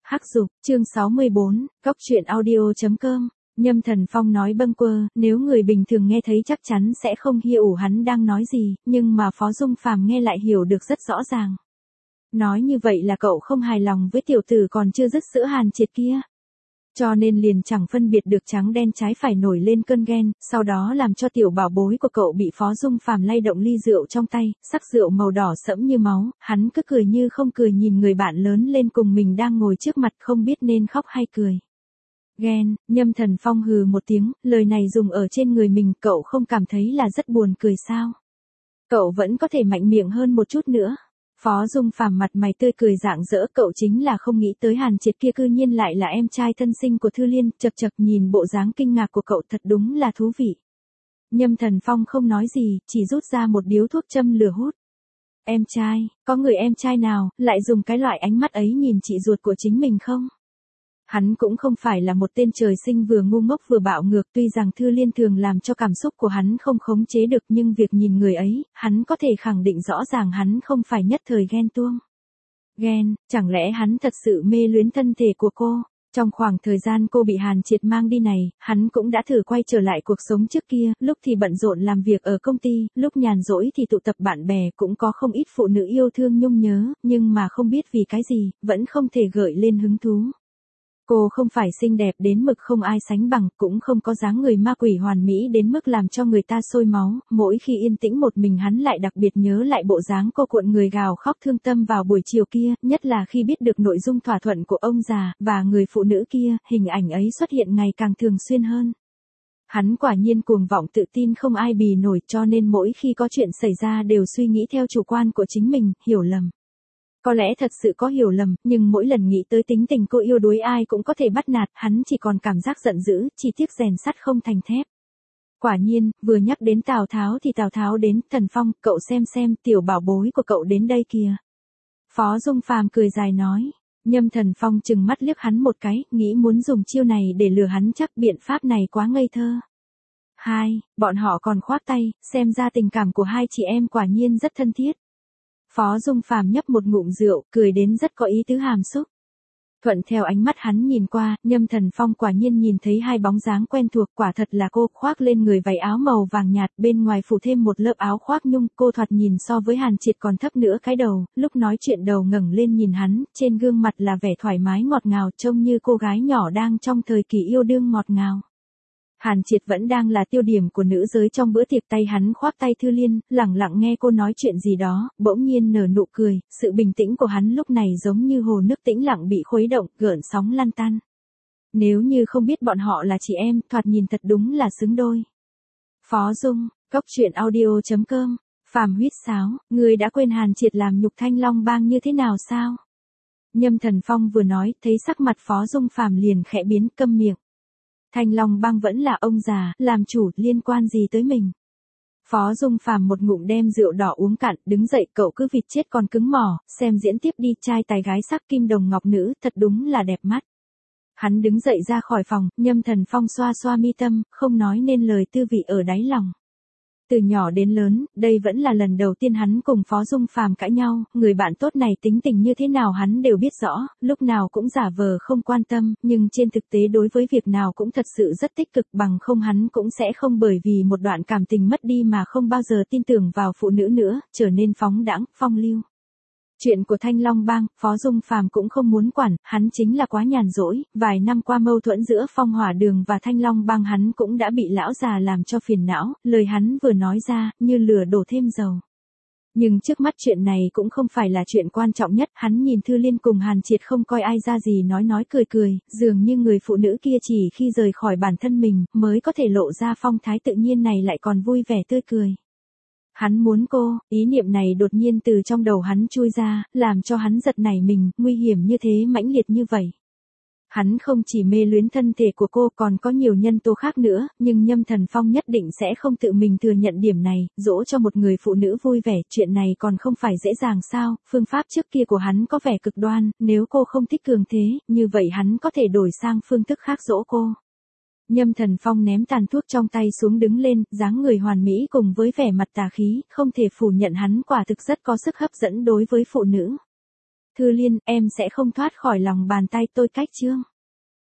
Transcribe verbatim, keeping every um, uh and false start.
Hắc Dục, chương sáu mươi bốn, Cóc truyện audio chấm com. Nhâm Thần Phong nói bâng quơ, nếu người bình thường nghe thấy chắc chắn sẽ không hiểu hắn đang nói gì, nhưng mà Phó Dung Phàm nghe lại hiểu được rất rõ ràng. Nói như vậy là cậu không hài lòng với tiểu tử còn chưa dứt sữa Hàn Triệt kia. Cho nên liền chẳng phân biệt được trắng đen trái phải nổi lên cơn ghen, sau đó làm cho tiểu bảo bối của cậu bị Phó Dung Phàm lay động ly rượu trong tay, sắc rượu màu đỏ sẫm như máu, hắn cứ cười như không cười nhìn người bạn lớn lên cùng mình đang ngồi trước mặt không biết nên khóc hay cười. Ghen, Nhâm Thần Phong hừ một tiếng, lời này dùng ở trên người mình cậu không cảm thấy là rất buồn cười sao? Cậu vẫn có thể mạnh miệng hơn một chút nữa. Phó Dung Phàm mặt mày tươi cười rạng rỡ, cậu chính là không nghĩ tới Hàn Triệt kia cư nhiên lại là em trai thân sinh của Thư Liên, chật chật nhìn bộ dáng kinh ngạc của cậu thật đúng là thú vị. Nhâm Thần Phong không nói gì, chỉ rút ra một điếu thuốc châm lửa hút. Em trai, có người em trai nào, lại dùng cái loại ánh mắt ấy nhìn chị ruột của chính mình không? Hắn cũng không phải là một tên trời sinh vừa ngu ngốc vừa bạo ngược, tuy rằng Thư Liên thường làm cho cảm xúc của hắn không khống chế được, nhưng việc nhìn người ấy, hắn có thể khẳng định rõ ràng hắn không phải nhất thời ghen tuông. Ghen, chẳng lẽ hắn thật sự mê luyến thân thể của cô? Trong khoảng thời gian cô bị Hàn Triệt mang đi này, hắn cũng đã thử quay trở lại cuộc sống trước kia, lúc thì bận rộn làm việc ở công ty, lúc nhàn rỗi thì tụ tập bạn bè, cũng có không ít phụ nữ yêu thương nhung nhớ, nhưng mà không biết vì cái gì, vẫn không thể gợi lên hứng thú. Cô không phải xinh đẹp đến mực không ai sánh bằng, cũng không có dáng người ma quỷ hoàn mỹ đến mức làm cho người ta sôi máu, mỗi khi yên tĩnh một mình hắn lại đặc biệt nhớ lại bộ dáng cô cuộn người gào khóc thương tâm vào buổi chiều kia, nhất là khi biết được nội dung thỏa thuận của ông già, và người phụ nữ kia, hình ảnh ấy xuất hiện ngày càng thường xuyên hơn. Hắn quả nhiên cuồng vọng tự tin không ai bì nổi, cho nên mỗi khi có chuyện xảy ra đều suy nghĩ theo chủ quan của chính mình, hiểu lầm. Có lẽ thật sự có hiểu lầm, nhưng mỗi lần nghĩ tới tính tình cô yêu đuối ai cũng có thể bắt nạt, hắn chỉ còn cảm giác giận dữ, chỉ tiếc rèn sắt không thành thép. Quả nhiên, vừa nhắc đến Tào Tháo thì Tào Tháo đến, Thần Phong, cậu xem xem, tiểu bảo bối của cậu đến đây kìa. Phó Dung Phàm cười dài nói. Nhâm Thần Phong chừng mắt liếc hắn một cái, nghĩ muốn dùng chiêu này để lừa hắn chắc biện pháp này quá ngây thơ. Hai, bọn họ còn khoác tay, xem ra tình cảm của hai chị em quả nhiên rất thân thiết. Phó Dung Phàm nhấp một ngụm rượu, cười đến rất có ý tứ hàm xúc. Thuận theo ánh mắt hắn nhìn qua, Nhâm Thần Phong quả nhiên nhìn thấy hai bóng dáng quen thuộc, quả thật là cô, khoác lên người váy áo màu vàng nhạt, bên ngoài phủ thêm một lớp áo khoác nhung, cô thoạt nhìn so với Hàn Triệt còn thấp nữa cái đầu, lúc nói chuyện đầu ngẩng lên nhìn hắn, trên gương mặt là vẻ thoải mái ngọt ngào, trông như cô gái nhỏ đang trong thời kỳ yêu đương ngọt ngào. Hàn Triệt vẫn đang là tiêu điểm của nữ giới trong bữa tiệc, tay hắn khoác tay Thư Liên, lẳng lặng nghe cô nói chuyện gì đó, bỗng nhiên nở nụ cười, sự bình tĩnh của hắn lúc này giống như hồ nước tĩnh lặng bị khuấy động, gợn sóng lăn tăn. Nếu như không biết bọn họ là chị em, thoạt nhìn thật đúng là xứng đôi. Phó Dung, Cóc truyện audio chấm com, Phàm huýt sáo, người đã quên Hàn Triệt làm nhục Thanh Long Bang như thế nào sao? Nhâm Thần Phong vừa nói, thấy sắc mặt Phó Dung Phàm liền khẽ biến, câm miệng. Thanh Long Bang vẫn là ông già, làm chủ, liên quan gì tới mình? Phó Dung Phàm một ngụm đem rượu đỏ uống cạn, đứng dậy, cậu cứ vịt chết còn cứng mỏ, xem diễn tiếp đi, trai tài gái sắc kim đồng ngọc nữ, thật đúng là đẹp mắt. Hắn đứng dậy ra khỏi phòng, Nhâm Thần Phong xoa xoa mi tâm, không nói nên lời tư vị ở đáy lòng. Từ nhỏ đến lớn, đây vẫn là lần đầu tiên hắn cùng Phó Dung Phàm cãi nhau, người bạn tốt này tính tình như thế nào hắn đều biết rõ, lúc nào cũng giả vờ không quan tâm, nhưng trên thực tế đối với việc nào cũng thật sự rất tích cực, bằng không hắn cũng sẽ không bởi vì một đoạn cảm tình mất đi mà không bao giờ tin tưởng vào phụ nữ nữa, trở nên phóng đãng, phong lưu. Chuyện của Thanh Long Bang, Phó Dung Phàm cũng không muốn quản, hắn chính là quá nhàn rỗi, vài năm qua mâu thuẫn giữa Phong Hỏa Đường và Thanh Long Bang hắn cũng đã bị lão già làm cho phiền não, lời hắn vừa nói ra, như lửa đổ thêm dầu. Nhưng trước mắt chuyện này cũng không phải là chuyện quan trọng nhất, hắn nhìn Thư Liên cùng Hàn Triệt không coi ai ra gì nói nói cười cười, dường như người phụ nữ kia chỉ khi rời khỏi bản thân mình, mới có thể lộ ra phong thái tự nhiên này lại còn vui vẻ tươi cười. Hắn muốn cô, ý niệm này đột nhiên từ trong đầu hắn chui ra, làm cho hắn giật nảy mình, nguy hiểm như thế, mãnh liệt như vậy. Hắn không chỉ mê luyến thân thể của cô, còn có nhiều nhân tố khác nữa, nhưng Nhâm Thần Phong nhất định sẽ không tự mình thừa nhận điểm này, dỗ cho một người phụ nữ vui vẻ, chuyện này còn không phải dễ dàng sao, phương pháp trước kia của hắn có vẻ cực đoan, nếu cô không thích cường thế, như vậy hắn có thể đổi sang phương thức khác dỗ cô. Nhâm Thần Phong ném tàn thuốc trong tay xuống đứng lên, dáng người hoàn mỹ cùng với vẻ mặt tà khí, không thể phủ nhận hắn quả thực rất có sức hấp dẫn đối với phụ nữ. Thư Liên, em sẽ không thoát khỏi lòng bàn tay tôi cách Trương.